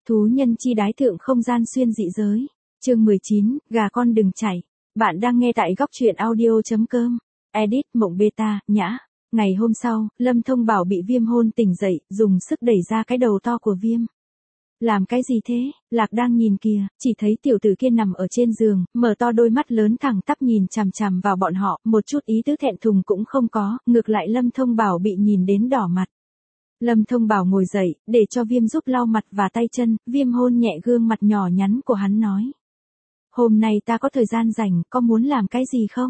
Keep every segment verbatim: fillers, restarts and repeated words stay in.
Thú nhân chi đái thượng không gian xuyên dị giới. Chương mười chín, gà con đừng chạy. Bạn đang nghe tại góc truyện audio.com. Edit Mộng Beta, nhã. Ngày hôm sau, Lâm Thông Bảo bị Viêm hôn tỉnh dậy, dùng sức đẩy ra cái đầu to của Viêm. Làm cái gì thế? Lạc đang nhìn kìa, chỉ thấy tiểu tử kia nằm ở trên giường, mở to đôi mắt lớn thẳng tắp nhìn chằm chằm vào bọn họ, một chút ý tứ thẹn thùng cũng không có, ngược lại Lâm Thông Bảo bị nhìn đến đỏ mặt. Lâm Thông Bảo ngồi dậy, để cho Viêm giúp lau mặt và tay chân, Viêm hôn nhẹ gương mặt nhỏ nhắn của hắn nói. Hôm nay ta có thời gian rảnh, có muốn làm cái gì không?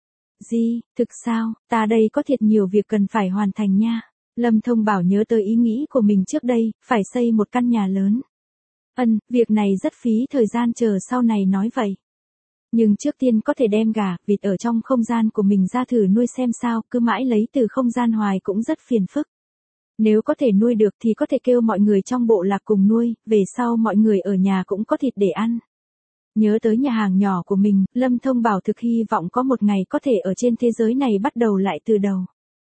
Gì, thực sao, ta đây có thiệt nhiều việc cần phải hoàn thành nha. Lâm Thông Bảo nhớ tới ý nghĩ của mình trước đây, phải xây một căn nhà lớn. Ân, việc này rất phí thời gian, chờ sau này nói vậy. Nhưng trước tiên có thể đem gà, vịt ở trong không gian của mình ra thử nuôi xem sao, cứ mãi lấy từ không gian hoài cũng rất phiền phức. Nếu có thể nuôi được thì có thể kêu mọi người trong bộ lạc cùng nuôi, về sau mọi người ở nhà cũng có thịt để ăn. Nhớ tới nhà hàng nhỏ của mình, Lâm Thông Bảo thực hy vọng có một ngày có thể ở trên thế giới này bắt đầu lại từ đầu.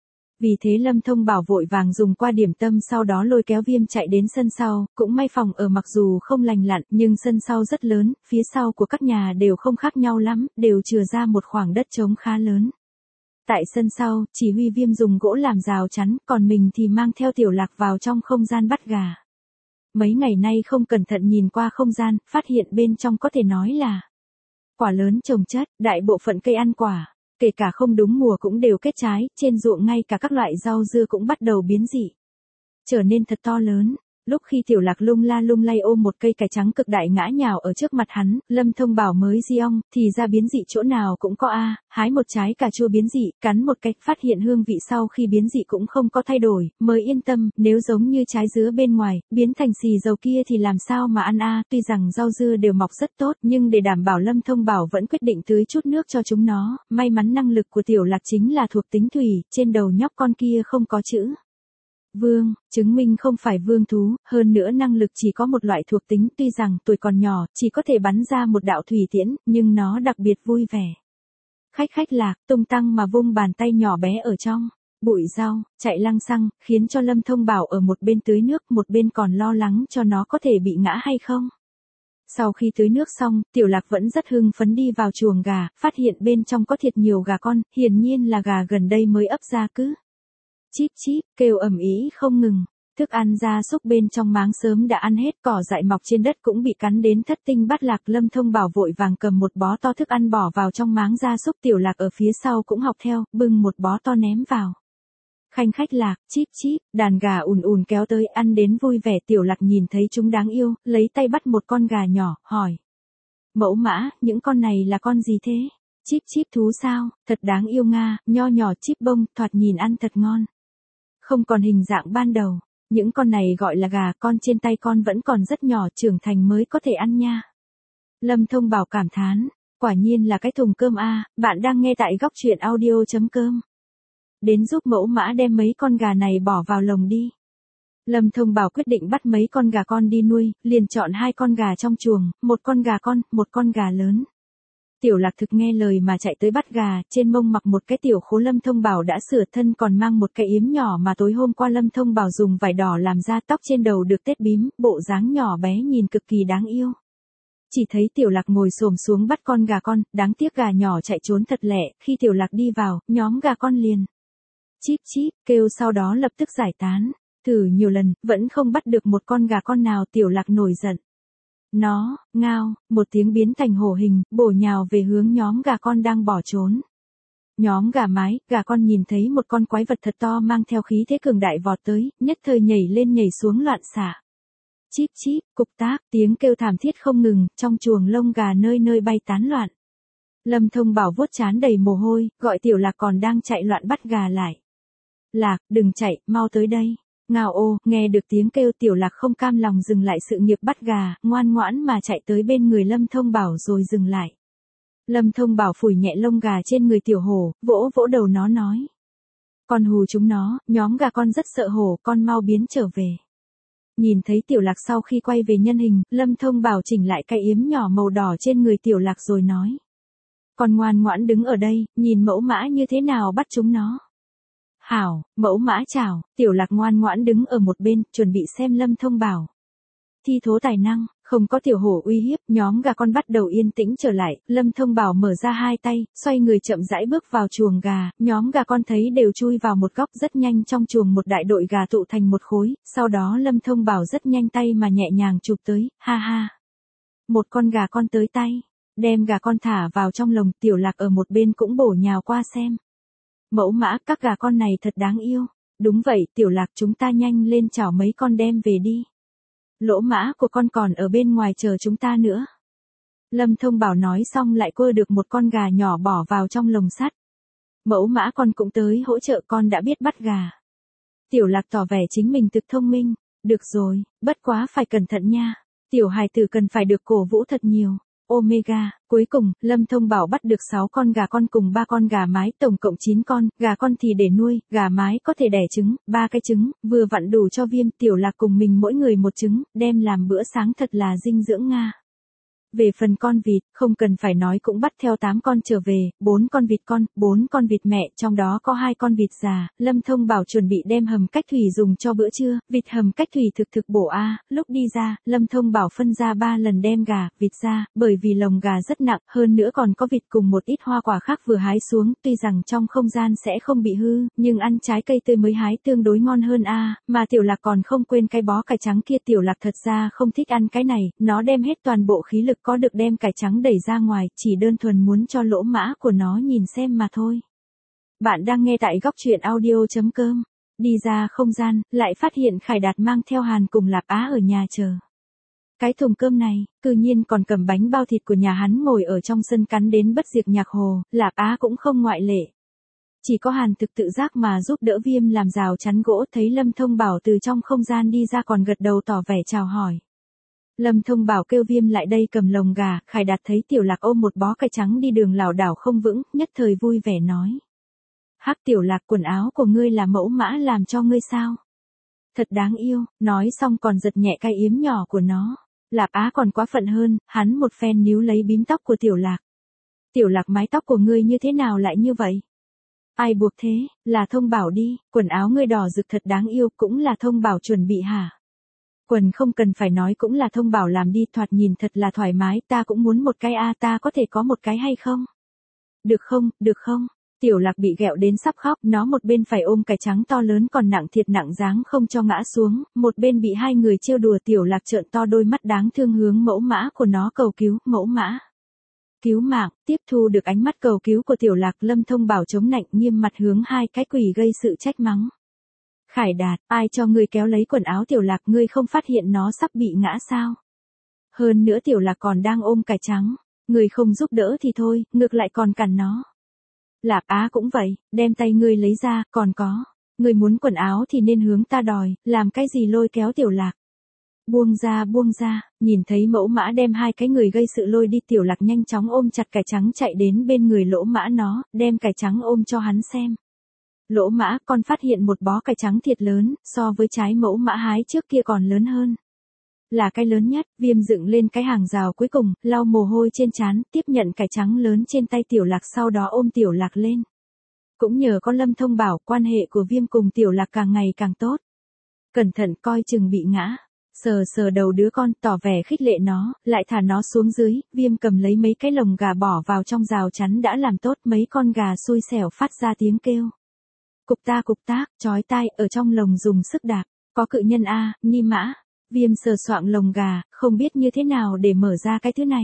Vì thế Lâm Thông Bảo vội vàng dùng qua điểm tâm, sau đó lôi kéo Viêm chạy đến sân sau, cũng may phòng ở mặc dù không lành lặn, nhưng sân sau rất lớn, phía sau của các nhà đều không khác nhau lắm, đều chừa ra một khoảng đất trống khá lớn. Tại sân sau, chỉ huy Viêm dùng gỗ làm rào chắn, còn mình thì mang theo Tiểu Lạc vào trong không gian bắt gà. Mấy ngày nay không cẩn thận nhìn qua không gian, phát hiện bên trong có thể nói là quả lớn trồng chất, đại bộ phận cây ăn quả, kể cả không đúng mùa cũng đều kết trái, trên ruộng ngay cả các loại rau dưa cũng bắt đầu biến dị, trở nên thật to lớn. Lúc khi Tiểu Lạc lung la lung lay ôm một cây cải trắng cực đại ngã nhào ở trước mặt hắn, Lâm Thông Bảo mới di ong, thì ra biến dị chỗ nào cũng có a, hái một trái cà chua biến dị, cắn một cái, phát hiện hương vị sau khi biến dị cũng không có thay đổi, mới yên tâm, nếu giống như trái dứa bên ngoài, biến thành xì dầu kia thì làm sao mà ăn a, tuy rằng rau dưa đều mọc rất tốt, nhưng để đảm bảo Lâm Thông Bảo vẫn quyết định tưới chút nước cho chúng nó, may mắn năng lực của Tiểu Lạc chính là thuộc tính thủy, trên đầu nhóc con kia không có chữ vương, chứng minh không phải vương thú, hơn nữa năng lực chỉ có một loại thuộc tính, tuy rằng tuổi còn nhỏ, chỉ có thể bắn ra một đạo thủy tiễn, nhưng nó đặc biệt vui vẻ. Khách khách Lạc, tung tăng mà vung bàn tay nhỏ bé ở trong bụi rau, chạy lăng xăng, khiến cho Lâm Thông Bảo ở một bên tưới nước, một bên còn lo lắng cho nó có thể bị ngã hay không. Sau khi tưới nước xong, Tiểu Lạc vẫn rất hưng phấn đi vào chuồng gà, phát hiện bên trong có thiệt nhiều gà con, hiển nhiên là gà gần đây mới ấp ra cứ chíp chíp, kêu ầm ĩ không ngừng. Thức ăn gia súc bên trong máng sớm đã ăn hết, cỏ dại mọc trên đất cũng bị cắn đến thất tinh bát lạc. Lâm Thông Bảo vội vàng cầm một bó to thức ăn bỏ vào trong máng gia súc, Tiểu Lạc ở phía sau cũng học theo, bưng một bó to ném vào. Khanh khách Lạc, chíp chíp, đàn gà ùn ùn kéo tới, ăn đến vui vẻ. Tiểu Lạc nhìn thấy chúng đáng yêu, lấy tay bắt một con gà nhỏ, hỏi. Mẫu mã, những con này là con gì thế? Chíp chíp thú sao, thật đáng yêu nga, nho nhỏ chíp bông, thoạt nhìn ăn thật ngon. Không còn hình dạng ban đầu, những con này gọi là gà, con trên tay con vẫn còn rất nhỏ, trưởng thành mới có thể ăn nha. Lâm Thông Bảo cảm thán, quả nhiên là cái thùng cơm a. Bạn đang nghe tại góc truyện audio.com. Đến giúp mẫu mã đem mấy con gà này bỏ vào lồng đi. Lâm Thông Bảo quyết định bắt mấy con gà con đi nuôi, liền chọn hai con gà trong chuồng, một con gà con, một con gà lớn. Tiểu Lạc thực nghe lời mà chạy tới bắt gà, trên mông mặc một cái tiểu khố Lâm Thông Bảo đã sửa thân, còn mang một cái yếm nhỏ mà tối hôm qua Lâm Thông Bảo dùng vải đỏ làm ra, tóc trên đầu được tết bím, bộ dáng nhỏ bé nhìn cực kỳ đáng yêu. Chỉ thấy Tiểu Lạc ngồi xổm xuống bắt con gà con, đáng tiếc gà nhỏ chạy trốn thật lẹ, khi Tiểu Lạc đi vào, nhóm gà con liền chíp chíp kêu, sau đó lập tức giải tán. Thử nhiều lần, vẫn không bắt được một con gà con nào. Tiểu Lạc nổi giận. Nó, ngao, một tiếng biến thành hổ hình, bổ nhào về hướng nhóm gà con đang bỏ trốn. Nhóm gà mái, gà con nhìn thấy một con quái vật thật to mang theo khí thế cường đại vọt tới, nhất thời nhảy lên nhảy xuống loạn xạ. Chíp chíp, cục tác, tiếng kêu thảm thiết không ngừng, trong chuồng lông gà nơi nơi bay tán loạn. Lâm Thông Bảo vuốt trán đầy mồ hôi, gọi Tiểu Lạc còn đang chạy loạn bắt gà lại. Lạc, đừng chạy, mau tới đây. Ngao ô, nghe được tiếng kêu, Tiểu Lạc không cam lòng dừng lại sự nghiệp bắt gà, ngoan ngoãn mà chạy tới bên người Lâm Thông Bảo rồi dừng lại. Lâm Thông Bảo phủi nhẹ lông gà trên người tiểu hổ, vỗ vỗ đầu nó nói. Con hù chúng nó, nhóm gà con rất sợ hổ, con mau biến trở về. Nhìn thấy Tiểu Lạc sau khi quay về nhân hình, Lâm Thông Bảo chỉnh lại cái yếm nhỏ màu đỏ trên người Tiểu Lạc rồi nói. Con ngoan ngoãn đứng ở đây, nhìn mẫu mã như thế nào bắt chúng nó. Hảo, mẫu mã chào. Tiểu Lạc ngoan ngoãn đứng ở một bên, chuẩn bị xem Lâm Thông Bảo. thi thố tài năng, không có tiểu hổ uy hiếp, nhóm gà con bắt đầu yên tĩnh trở lại, Lâm Thông Bảo mở ra hai tay, xoay người chậm rãi bước vào chuồng gà, nhóm gà con thấy đều chui vào một góc rất nhanh trong chuồng một đại đội gà tụ thành một khối, sau đó Lâm Thông Bảo rất nhanh tay mà nhẹ nhàng chụp tới, ha ha. Một con gà con tới tay, đem gà con thả vào trong lồng, Tiểu Lạc ở một bên cũng bổ nhào qua xem. Mẫu mã, các gà con này thật đáng yêu. Đúng vậy, Tiểu Lạc, chúng ta nhanh lên chảo mấy con đem về đi. Lỗ mã của con còn ở bên ngoài chờ chúng ta nữa. Lâm Thông Bảo nói xong lại quơ được một con gà nhỏ bỏ vào trong lồng sắt. Mẫu mã con cũng tới hỗ trợ, con đã biết bắt gà. Tiểu Lạc tỏ vẻ chính mình thực thông minh. Được rồi, bất quá phải cẩn thận nha. Tiểu hài tử cần phải được cổ vũ thật nhiều. Omega, cuối cùng, Lâm Thông Bảo bắt được sáu con gà con cùng ba con gà mái, tổng cộng chín con, gà con thì để nuôi, gà mái có thể đẻ trứng, ba cái trứng, vừa vặn đủ cho Viêm, Tiểu Lạc cùng mình mỗi người một trứng, đem làm bữa sáng thật là dinh dưỡng nga. Về phần con vịt, không cần phải nói cũng bắt theo tám con trở về, bốn con vịt con, bốn con vịt mẹ, trong đó có hai con vịt già, Lâm Thông Bảo chuẩn bị đem hầm cách thủy dùng cho bữa trưa, vịt hầm cách thủy thực thực bổ a, lúc đi ra, Lâm Thông Bảo phân ra ba lần đem gà, vịt ra, bởi vì lồng gà rất nặng, hơn nữa còn có vịt cùng một ít hoa quả khác vừa hái xuống, tuy rằng trong không gian sẽ không bị hư, nhưng ăn trái cây tươi mới hái tương đối ngon hơn a, mà Tiểu Lạc còn không quên cái bó cải trắng kia, Tiểu Lạc thật ra không thích ăn cái này, nó đem hết toàn bộ khí lực có được đem cải trắng đẩy ra ngoài, chỉ đơn thuần muốn cho lỗ mã của nó nhìn xem mà thôi. Bạn đang nghe tại góc truyện audio chấm com. Đi ra không gian, lại phát hiện Khải Đạt mang theo Hàn cùng Lạp Á ở nhà chờ. Cái thùng cơm này, cư nhiên còn cầm bánh bao thịt của nhà hắn ngồi ở trong sân cắn đến bất diệt nhạc hồ, Lạp Á cũng không ngoại lệ. Chỉ có Hàn thực tự giác mà giúp đỡ Viêm làm rào chắn gỗ, thấy Lâm Thông Bảo từ trong không gian đi ra còn gật đầu tỏ vẻ chào hỏi. Lâm Thông Bảo kêu Viêm lại đây cầm lồng gà, Khải Đạt thấy Tiểu Lạc ôm một bó cải trắng đi đường lảo đảo không vững, nhất thời vui vẻ nói. Hắc Tiểu Lạc, quần áo của ngươi là mẫu mã làm cho ngươi sao? Thật đáng yêu, nói xong còn giật nhẹ cái yếm nhỏ của nó. Lạp Á còn quá phận hơn, hắn một phen níu lấy bím tóc của Tiểu Lạc. Tiểu Lạc, mái tóc của ngươi như thế nào lại như vậy? Ai buộc thế, là Thông Bảo đi, quần áo ngươi đỏ rực thật đáng yêu, cũng là Thông Bảo chuẩn bị hả? Quần không cần phải nói cũng là Thông Bảo làm đi, thoạt nhìn thật là thoải mái, ta cũng muốn một cái a, ta có thể có một cái hay không? Được không, được không? Tiểu Lạc bị ghẹo đến sắp khóc, nó một bên phải ôm cải trắng to lớn còn nặng thiệt nặng dáng không cho ngã xuống, một bên bị hai người trêu đùa. Tiểu Lạc trợn to đôi mắt đáng thương hướng mẫu mã của nó cầu cứu, mẫu mã. Cứu mạng, tiếp thu được ánh mắt cầu cứu của Tiểu Lạc, Lâm Thông Bảo chống nạnh nghiêm mặt hướng hai cái quỷ gây sự trách mắng. Khải Đạt, ai cho ngươi kéo lấy quần áo Tiểu Lạc, ngươi không phát hiện nó sắp bị ngã sao? Hơn nữa Tiểu Lạc còn đang ôm cải trắng, ngươi không giúp đỡ thì thôi, ngược lại còn cản nó. Lạp Á cũng vậy, đem tay ngươi lấy ra, còn có, ngươi muốn quần áo thì nên hướng ta đòi, làm cái gì lôi kéo Tiểu Lạc. Buông ra buông ra, nhìn thấy mẫu mã đem hai cái người gây sự lôi đi, Tiểu Lạc nhanh chóng ôm chặt cải trắng chạy đến bên người lỗ mã nó, đem cải trắng ôm cho hắn xem. Lỗ mã, con phát hiện một bó cải trắng thiệt lớn, so với trái mẫu mã hái trước kia còn lớn hơn. Là cái lớn nhất, Viêm dựng lên cái hàng rào cuối cùng, lau mồ hôi trên trán, tiếp nhận cải trắng lớn trên tay Tiểu Lạc, sau đó ôm Tiểu Lạc lên. Cũng nhờ có Lâm Thông Bảo, quan hệ của Viêm cùng Tiểu Lạc càng ngày càng tốt. Cẩn thận coi chừng bị ngã. Sờ sờ đầu đứa con, tỏ vẻ khích lệ nó, lại thả nó xuống dưới, Viêm cầm lấy mấy cái lồng gà bỏ vào trong rào chắn đã làm tốt, mấy con gà xui xẻo phát ra tiếng kêu. Cục ta cục tác, chói tai, ở trong lồng dùng sức đạp, có cự nhân a, ni mã. Viêm sờ soạng lồng gà, không biết như thế nào để mở ra cái thứ này.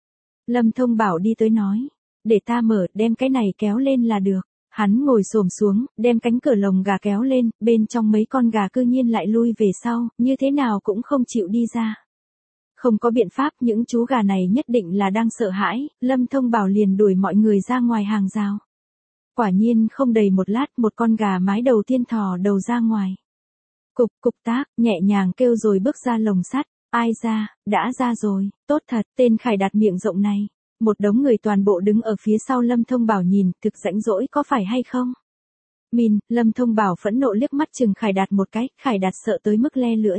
Lâm Thông Bảo đi tới nói, để ta mở, đem cái này kéo lên là được. Hắn ngồi xổm xuống, đem cánh cửa lồng gà kéo lên, bên trong mấy con gà cư nhiên lại lui về sau, như thế nào cũng không chịu đi ra. Không có biện pháp, những chú gà này nhất định là đang sợ hãi, Lâm Thông Bảo liền đuổi mọi người ra ngoài hàng rào. Quả nhiên không đầy một lát, một con gà mái đầu tiên thò đầu ra ngoài. Cục cục tác, nhẹ nhàng kêu rồi bước ra lồng sắt, ai ra, đã ra rồi, tốt thật, tên Khải Đạt miệng rộng này. Một đống người toàn bộ đứng ở phía sau Lâm Thông Bảo nhìn, thực rãnh rỗi có phải hay không? Min, Lâm Thông Bảo phẫn nộ liếc mắt chừng Khải Đạt một cái, Khải Đạt sợ tới mức le lưỡi.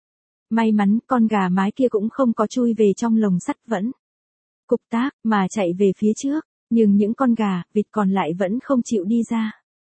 May mắn, con gà mái kia cũng không có chui về trong lồng sắt vẫn. Cục tác, mà chạy về phía trước, nhưng những con gà, vịt còn lại vẫn không chịu đi ra.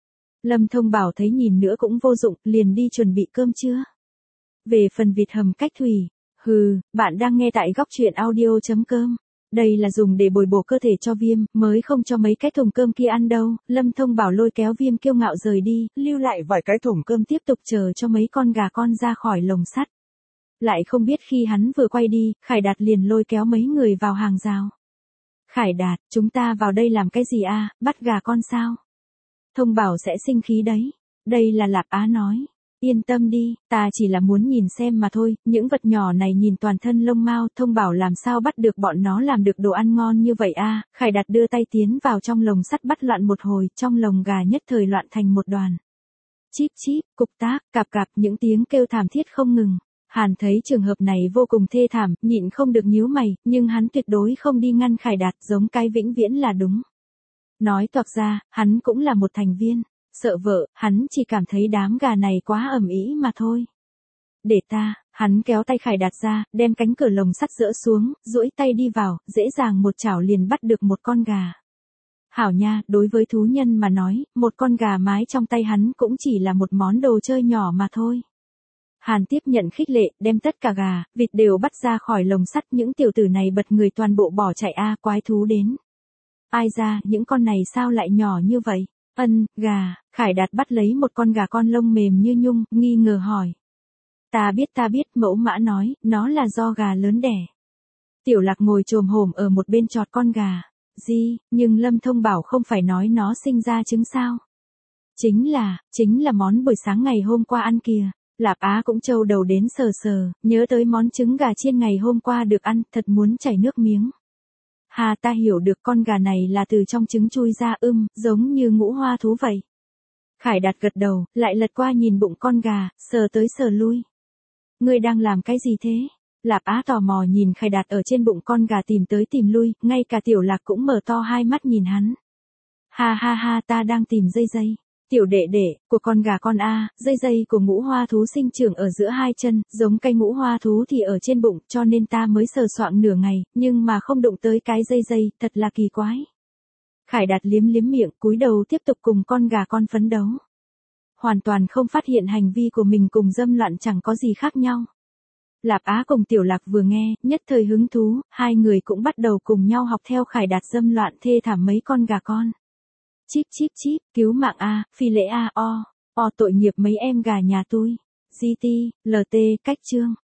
Lâm Thông Bảo thấy nhìn nữa cũng vô dụng, liền đi chuẩn bị cơm trưa. Về phần vịt hầm cách thủy, Hừ, bạn đang nghe tại góc truyện audio.com. Đây là dùng để bồi bổ cơ thể cho Viêm, mới không cho mấy cái thùng cơm kia ăn đâu. Lâm Thông Bảo lôi kéo Viêm kiêu ngạo rời đi, lưu lại vài cái thùng cơm tiếp tục chờ cho mấy con gà con ra khỏi lồng sắt. Lại không biết khi hắn vừa quay đi, Khải Đạt liền lôi kéo mấy người vào hàng rào. Khải Đạt, chúng ta vào đây làm cái gì a? Bắt gà con sao? Thông Bảo sẽ sinh khí đấy. Đây là Lạp Á nói. Yên tâm đi, ta chỉ là muốn nhìn xem mà thôi, những vật nhỏ này nhìn toàn thân lông mao. Thông Bảo làm sao bắt được bọn nó làm được đồ ăn ngon như vậy a? Khải Đạt đưa tay tiến vào trong lồng sắt bắt loạn một hồi, trong lồng gà nhất thời loạn thành một đoàn. Chíp chíp, cục tác, cạp cạp, những tiếng kêu thảm thiết không ngừng. Hàn thấy trường hợp này vô cùng thê thảm, nhịn không được nhíu mày, nhưng hắn tuyệt đối không đi ngăn Khải Đạt, giống cái vĩnh viễn là đúng. Nói toạc ra, hắn cũng là một thành viên. Sợ vợ, hắn chỉ cảm thấy đám gà này quá ầm ĩ mà thôi. Để ta, hắn kéo tay Khải Đạt ra, đem cánh cửa lồng sắt dỡ xuống, duỗi tay đi vào, dễ dàng một chảo liền bắt được một con gà. Hảo nha, đối với thú nhân mà nói, một con gà mái trong tay hắn cũng chỉ là một món đồ chơi nhỏ mà thôi. Hàn tiếp nhận khích lệ, đem tất cả gà, vịt đều bắt ra khỏi lồng sắt, những tiểu tử này bật người toàn bộ bỏ chạy a, quái thú đến. Ai ra, những con này sao lại nhỏ như vậy? Ân, gà. Khải Đạt bắt lấy một con gà con lông mềm như nhung, nghi ngờ hỏi. Ta biết ta biết, mẫu mã nói, nó là do gà lớn đẻ. Tiểu Lạc ngồi chồm hổm ở một bên chọt con gà. Gì, nhưng Lâm Thông bảo không phải nói nó sinh ra trứng sao? Chính là, chính là món buổi sáng ngày hôm qua ăn kìa. Lạp Á cũng trâu đầu đến sờ sờ, nhớ tới món trứng gà chiên ngày hôm qua được ăn, thật muốn chảy nước miếng. Hà, ta hiểu được, con gà này là từ trong trứng chui ra, ưm, giống như ngũ hoa thú vậy. Khải Đạt gật đầu, lại lật qua nhìn bụng con gà, sờ tới sờ lui. Ngươi đang làm cái gì thế? Lạp Á tò mò nhìn Khải Đạt ở trên bụng con gà tìm tới tìm lui, ngay cả Tiểu Lạc cũng mở to hai mắt nhìn hắn. Ha ha ha, ta đang tìm dây dây. Tiểu đệ đệ, của con gà con a, dây dây của ngũ hoa thú sinh trưởng ở giữa hai chân, giống cây ngũ hoa thú thì ở trên bụng, cho nên ta mới sờ soạng nửa ngày, nhưng mà không đụng tới cái dây dây, thật là kỳ quái. Khải Đạt liếm liếm miệng, cúi đầu tiếp tục cùng con gà con phấn đấu. Hoàn toàn không phát hiện hành vi của mình cùng dâm loạn chẳng có gì khác nhau. Lạp Á cùng Tiểu Lạc vừa nghe, nhất thời hứng thú, hai người cũng bắt đầu cùng nhau học theo Khải Đạt dâm loạn thê thảm mấy con gà con. Chíp chíp chíp, cứu mạng a, phi lễ a, o, o tội nghiệp mấy em gà nhà tôi. giê tê, lờ tê, cách chương.